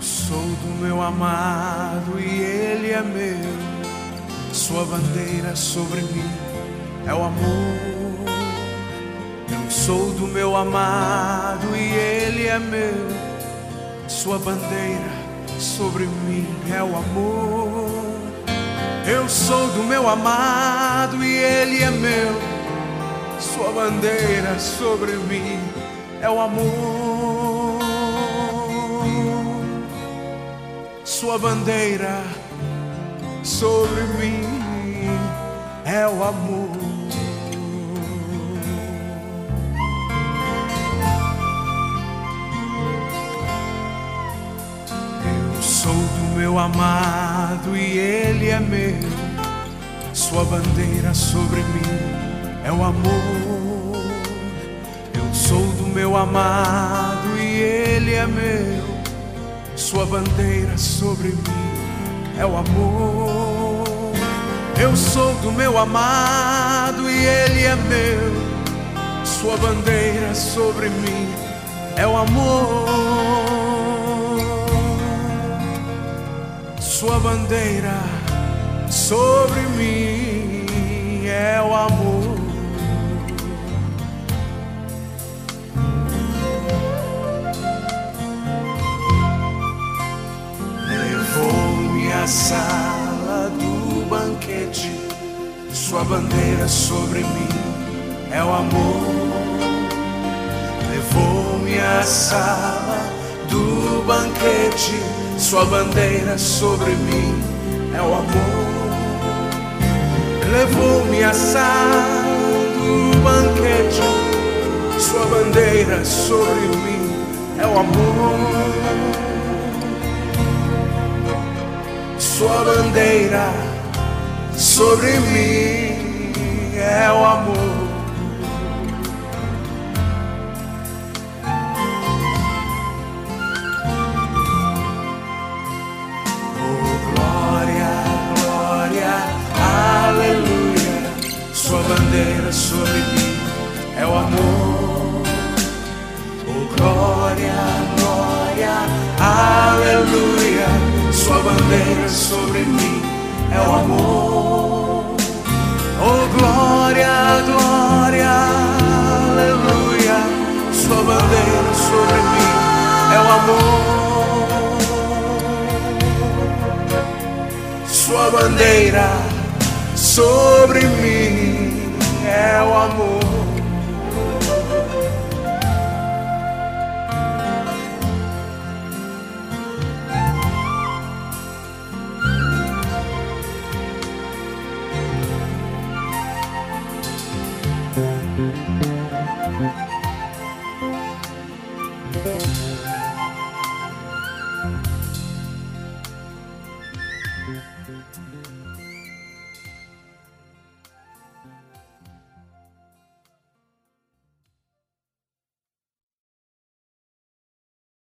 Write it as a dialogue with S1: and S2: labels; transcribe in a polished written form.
S1: Sou do meu amado e ele é meu. Sua bandeira sobre mim é o amor. Eu sou do meu amado e ele é meu. Sua bandeira sobre mim é o amor. Eu sou do meu amado e ele é meu. Sua bandeira sobre mim é o amor. Sua bandeira sobre mim é o amor. Eu sou do meu amado e ele é meu. Sua bandeira sobre mim é o amor. Eu sou do meu amado e ele é meu. Sua bandeira sobre mim é o amor. Eu sou do meu amado e ele é meu. Sua bandeira sobre mim é o amor. Sua bandeira sobre mim é o amor. Levou-me à sala do banquete. Sua bandeira sobre mim é o amor. Levou-me à sala do banquete. Sua bandeira sobre mim é o amor. Levou-me à sala do banquete. Sua bandeira sobre mim é o amor. Sua bandeira sobre mim é o amor. Sua bandeira sobre mim é o amor. Oh, glória, glória, aleluia. Sua bandeira sobre mim é o amor. Oh, glória, glória, aleluia. Sua bandeira sobre mim é o amor. Sua bandeira sobre mim é o amor.